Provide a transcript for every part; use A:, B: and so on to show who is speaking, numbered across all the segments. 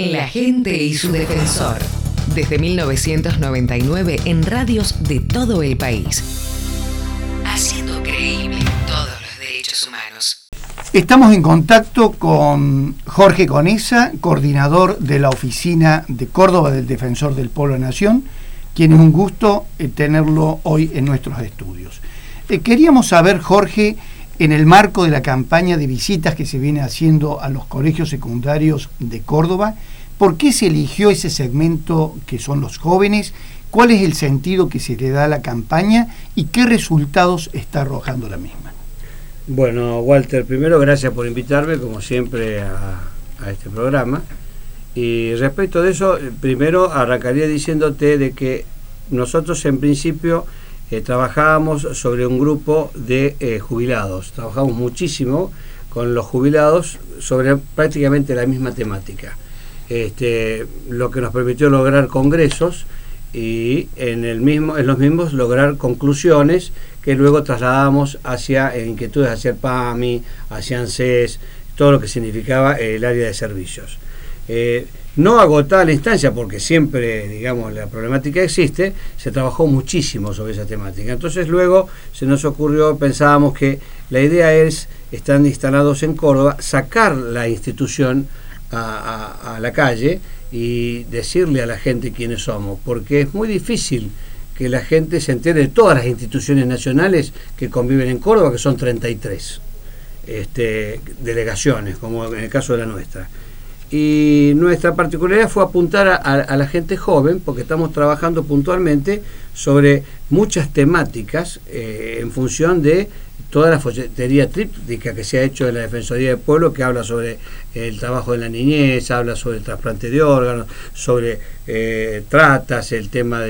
A: La gente y su defensor. Desde 1999 en radios de todo el país. Haciendo creíble todos los derechos humanos.
B: Estamos en contacto con Jorge Conesa, coordinador de la oficina de Córdoba del Defensor del Pueblo de Nación, quien es un gusto tenerlo hoy en nuestros estudios. Queríamos saber, Jorge, en el marco de la campaña de visitas que se viene haciendo a los colegios secundarios de Córdoba, ¿por qué se eligió ese segmento que son los jóvenes? ¿Cuál es el sentido que se le da a la campaña y qué resultados está arrojando la misma?
C: Bueno, Walter, primero gracias por invitarme, como siempre, a este programa. Y respecto de eso, primero arrancaría diciéndote de que nosotros en principio trabajábamos sobre un grupo de jubilados. Trabajamos muchísimo con los jubilados sobre prácticamente la misma temática. Lo que nos permitió lograr congresos y en los mismos lograr conclusiones que luego trasladamos hacia inquietudes hacia el PAMI, hacia ANSES, todo lo que significaba el área de servicios. No agotada la instancia, porque siempre, digamos, la problemática existe, se trabajó muchísimo sobre esa temática. Entonces luego se nos ocurrió, pensábamos que la idea es, están instalados en Córdoba, sacar la institución a la calle y decirle a la gente quiénes somos, porque es muy difícil que la gente se entere de todas las instituciones nacionales que conviven en Córdoba, que son 33 delegaciones, como en el caso de la nuestra. Y nuestra particularidad fue apuntar a la gente joven, porque estamos trabajando puntualmente sobre muchas temáticas en función de toda la folletería tríptica que se ha hecho en la Defensoría del Pueblo, que habla sobre el trabajo de la niñez, habla sobre el trasplante de órganos, sobre tratas, el tema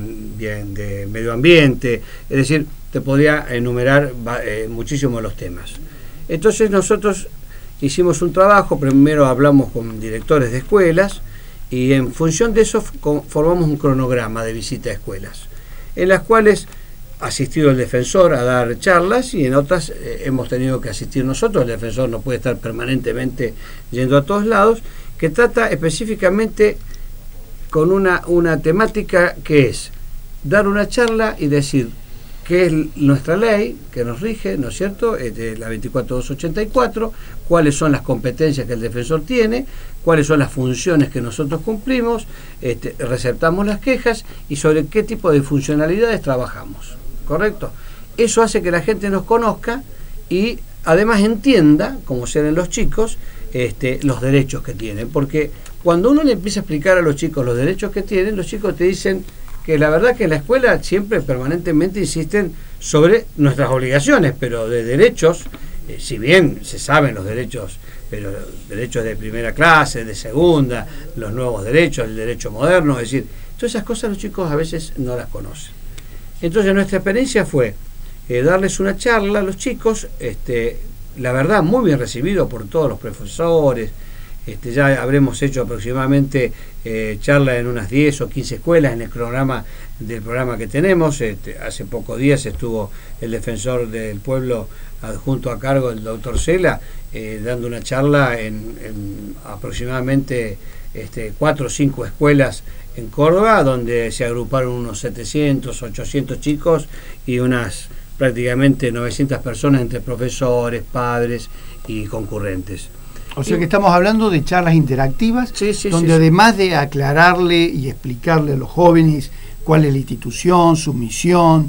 C: de medio ambiente, es decir, te podría enumerar muchísimos los temas. Entonces nosotros hicimos un trabajo, primero hablamos con directores de escuelas y en función de eso formamos un cronograma de visita a escuelas, en las cuales ha asistido el defensor a dar charlas y en otras hemos tenido que asistir nosotros. El defensor no puede estar permanentemente yendo a todos lados, que trata específicamente con una temática que es dar una charla y decir qué es nuestra ley que nos rige, ¿no es cierto?, la 24284, cuáles son las competencias que el defensor tiene, cuáles son las funciones que nosotros cumplimos, receptamos las quejas y sobre qué tipo de funcionalidades trabajamos, ¿correcto? Eso hace que la gente nos conozca y además entienda, como serán los chicos, los derechos que tienen, porque cuando uno le empieza a explicar a los chicos los derechos que tienen, los chicos te dicen que la verdad que en la escuela siempre permanentemente insisten sobre nuestras obligaciones, pero de derechos, si bien se saben los derechos, pero derechos de primera clase, de segunda, los nuevos derechos, el derecho moderno, es decir, todas esas cosas los chicos a veces no las conocen. Entonces nuestra experiencia fue darles una charla a los chicos, la verdad muy bien recibido por todos los profesores. Ya habremos hecho aproximadamente charla en unas 10 o 15 escuelas en el cronograma del programa que tenemos. Hace pocos días estuvo el defensor del pueblo adjunto a cargo del doctor Cela dando una charla en aproximadamente 4 o 5 escuelas en Córdoba, donde se agruparon unos 700, 800 chicos y unas prácticamente 900 personas entre profesores, padres y concurrentes.
B: O sea que estamos hablando de charlas interactivas, donde además de aclararle y explicarle a los jóvenes cuál es la institución, su misión,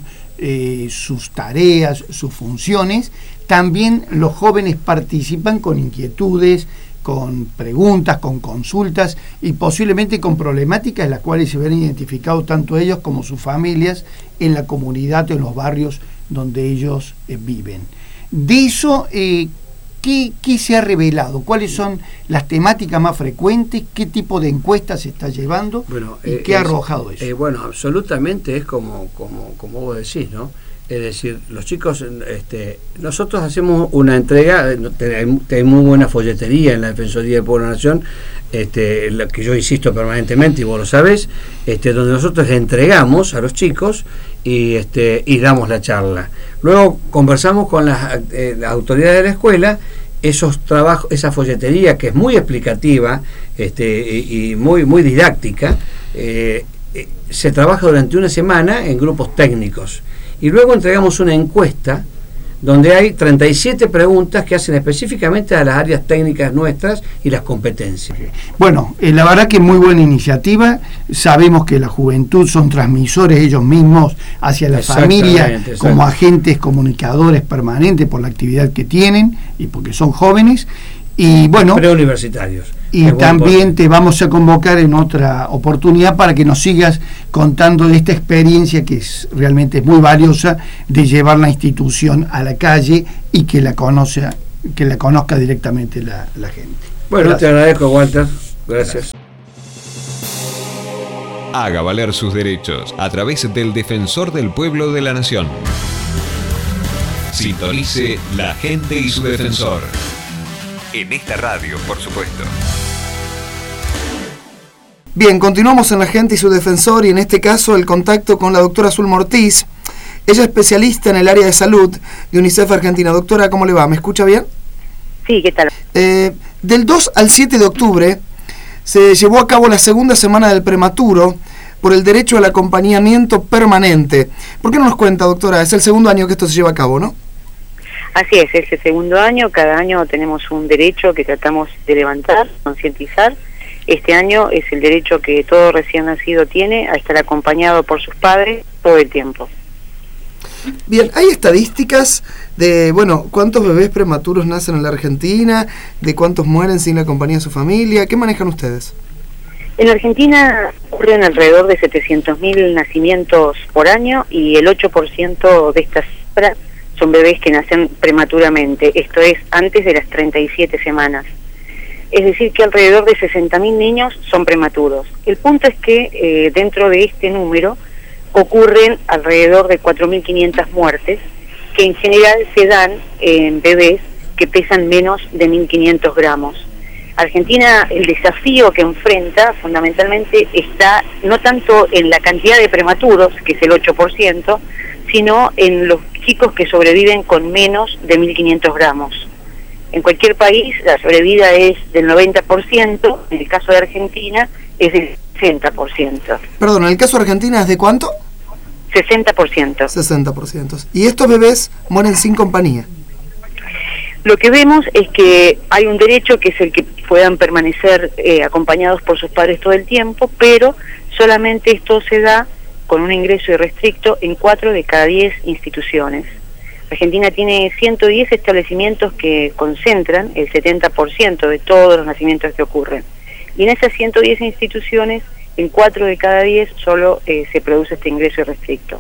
B: sus tareas, sus funciones, también los jóvenes participan con inquietudes, con preguntas, con consultas y posiblemente con problemáticas en las cuales se ven identificados tanto ellos como sus familias en la comunidad o en los barrios donde ellos viven. De eso, ¿Qué se ha revelado? ¿Cuáles son las temáticas más frecuentes? ¿Qué tipo de encuestas se está llevando?
C: Bueno,
B: ¿y qué ha arrojado eso?
C: Bueno, absolutamente es como vos decís, ¿no? Es decir, los chicos, nosotros hacemos una entrega, hay muy buena folletería en la Defensoría del Pueblo de la Nación, la que yo insisto permanentemente y vos lo sabés, donde nosotros entregamos a los chicos y damos la charla. Luego conversamos con las autoridades de la escuela esos trabajos, esa folletería que es muy explicativa y muy didáctica, se trabaja durante una semana en grupos técnicos y luego entregamos una encuesta donde hay 37 preguntas que hacen específicamente a las áreas técnicas nuestras y las competencias.
B: Bueno, la verdad que muy buena iniciativa. Sabemos que la juventud son transmisores ellos mismos hacia la familia como agentes comunicadores permanentes por la actividad que tienen y porque son jóvenes. Y bueno,
C: preuniversitarios.
B: Y también te vamos a convocar en otra oportunidad para que nos sigas contando de esta experiencia que es realmente muy valiosa de llevar la institución a la calle y que la conozca directamente la gente.
C: Bueno, gracias. Te agradezco, Walter. Gracias.
D: Haga valer sus derechos a través del Defensor del Pueblo de la Nación. Sintonice La Gente y su Defensor. En esta radio, por supuesto.
E: Bien, continuamos en La Gente y su Defensor y en este caso el contacto con la doctora Zulma Ortiz. Ella es especialista en el área de salud de UNICEF Argentina. Doctora, ¿cómo le va? ¿Me escucha bien?
F: Sí, ¿qué tal?
E: Del 2 al 7 de octubre se llevó a cabo la segunda semana del prematuro por el derecho al acompañamiento permanente. ¿Por qué no nos cuenta, doctora? Es el segundo año que esto se lleva a cabo, ¿no?
F: Así es el segundo año. Cada año tenemos un derecho que tratamos de levantar, concientizar. Este año es el derecho que todo recién nacido tiene a estar acompañado por sus padres todo el tiempo.
E: Bien, ¿hay estadísticas de, bueno, cuántos bebés prematuros nacen en la Argentina, de cuántos mueren sin la compañía de su familia? ¿Qué manejan ustedes?
F: En Argentina ocurren alrededor de 700.000 nacimientos por año y el 8% de estas cifras son bebés que nacen prematuramente, esto es, antes de las 37 semanas. Es decir, que alrededor de 60.000 niños son prematuros. El punto es que dentro de este número ocurren alrededor de 4.500 muertes, que en general se dan en bebés que pesan menos de 1.500 gramos. Argentina, el desafío que enfrenta fundamentalmente está no tanto en la cantidad de prematuros, que es el 8%, sino en los chicos que sobreviven con menos de 1.500 gramos. En cualquier país la sobrevida es del 90%, en el caso de Argentina es del 60%.
E: Perdón, ¿en el caso de Argentina es de cuánto?
F: 60%.
E: 60%. ¿Y estos bebés mueren sin compañía?
F: Lo que vemos es que hay un derecho que es el que puedan permanecer acompañados por sus padres todo el tiempo, pero solamente esto se da con un ingreso irrestricto en 4 de cada 10 instituciones. Argentina tiene 110 establecimientos que concentran el 70% de todos los nacimientos que ocurren. Y en esas 110 instituciones, en 4 de cada 10 solo se produce este ingreso irrestricto.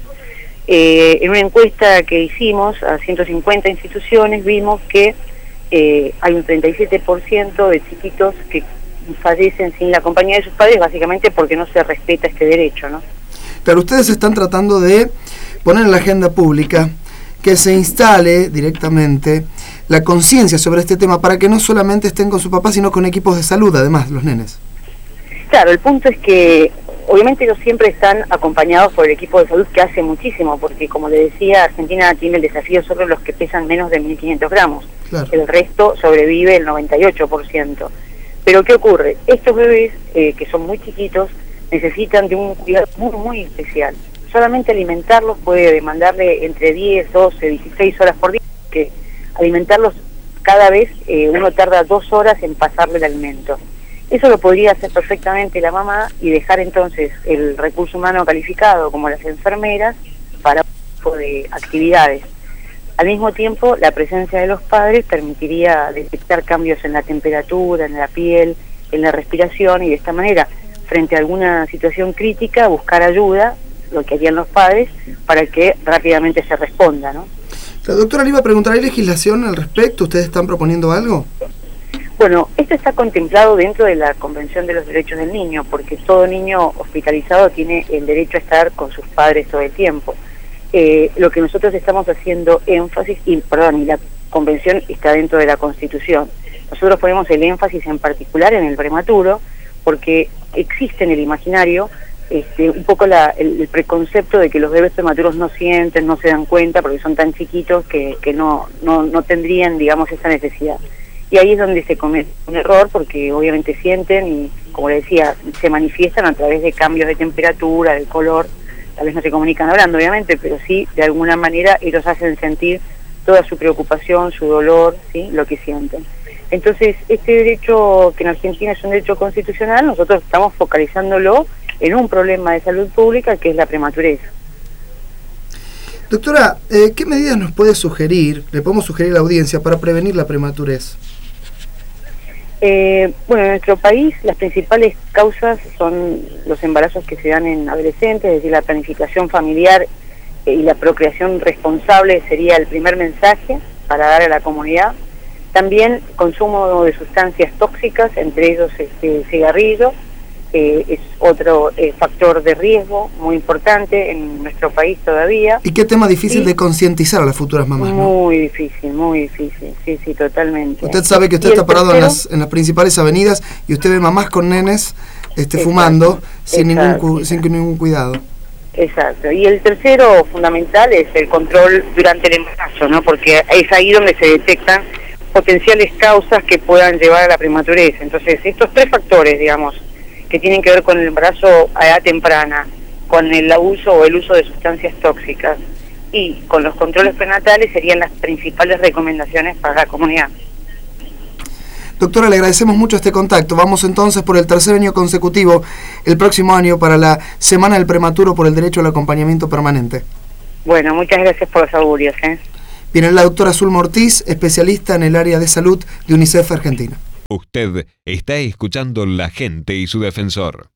F: En una encuesta que hicimos a 150 instituciones vimos que hay un 37% de chiquitos que fallecen sin la compañía de sus padres, básicamente porque no se respeta este derecho, ¿no?
E: Pero ustedes están tratando de poner en la agenda pública que se instale directamente la conciencia sobre este tema para que no solamente estén con su papá, sino con equipos de salud, además, los nenes.
F: Claro, el punto es que obviamente ellos siempre están acompañados por el equipo de salud que hace muchísimo, porque como le decía, Argentina tiene el desafío sobre los que pesan menos de 1.500 gramos.
E: Claro.
F: El resto sobrevive el 98%. Pero ¿qué ocurre? Estos bebés, que son muy chiquitos, necesitan de un cuidado muy especial. Solamente alimentarlos puede demandarle entre 10, 12, 16 horas por día, que alimentarlos cada vez uno tarda 2 horas en pasarle el alimento. Eso lo podría hacer perfectamente la mamá y dejar entonces el recurso humano calificado, como las enfermeras, para un tipo de actividades. Al mismo tiempo, la presencia de los padres permitiría detectar cambios en la temperatura, en la piel, en la respiración, y de esta manera, frente a alguna situación crítica, buscar ayuda, lo que harían los padres, para que rápidamente se responda, ¿no?
E: La doctora le iba a preguntar, ¿hay legislación al respecto? ¿Ustedes están proponiendo algo?
F: Bueno, esto está contemplado dentro de la Convención de los Derechos del Niño, porque todo niño hospitalizado tiene el derecho a estar con sus padres todo el tiempo. Lo que nosotros estamos haciendo énfasis, y la Convención está dentro de la Constitución. Nosotros ponemos el énfasis en particular en el prematuro, porque existe en el imaginario un poco el preconcepto de que los bebés prematuros no sienten, no se dan cuenta, porque son tan chiquitos que no tendrían, digamos, esa necesidad. y ahí es donde se comete un error, porque obviamente sienten y, como le decía, se manifiestan a través de cambios de temperatura, de color. Tal vez no se comunican hablando, obviamente, pero sí, de alguna manera, ellos hacen sentir toda su preocupación, su dolor, ¿sí?, lo que sienten. Entonces, este derecho, que en Argentina es un derecho constitucional, nosotros estamos focalizándolo en un problema de salud pública, que es la prematurez.
E: Doctora, ¿qué medidas nos puede sugerir, le podemos sugerir a la audiencia para prevenir la prematurez?
F: Bueno, en nuestro país las principales causas son los embarazos que se dan en adolescentes, es decir, la planificación familiar y la procreación responsable sería el primer mensaje para dar a la comunidad. También consumo de sustancias tóxicas, entre ellos cigarrillo, es otro factor de riesgo muy importante en nuestro país todavía.
E: ¿Y qué tema difícil de concientizar a las futuras mamás, ¿no?
F: Muy difícil, sí, totalmente.
E: Usted sabe que usted está parado en las principales avenidas y usted ve mamás con nenes fumando sin ningún cuidado.
F: Exacto. Y el tercero fundamental es el control durante el embarazo, ¿no? Porque es ahí donde se detectan potenciales causas que puedan llevar a la prematurez. Entonces, estos tres factores, digamos, que tienen que ver con el embarazo a edad temprana, con el abuso o el uso de sustancias tóxicas y con los controles prenatales, serían las principales recomendaciones para la comunidad.
E: Doctora, le agradecemos mucho este contacto. Vamos entonces por el tercer año consecutivo, el próximo año, para la Semana del Prematuro por el Derecho al Acompañamiento Permanente.
F: Bueno, muchas gracias por los augurios.
E: Viene la doctora Zulma Ortiz, especialista en el área de salud de UNICEF Argentina.
D: Usted está escuchando La Gente y su Defensor.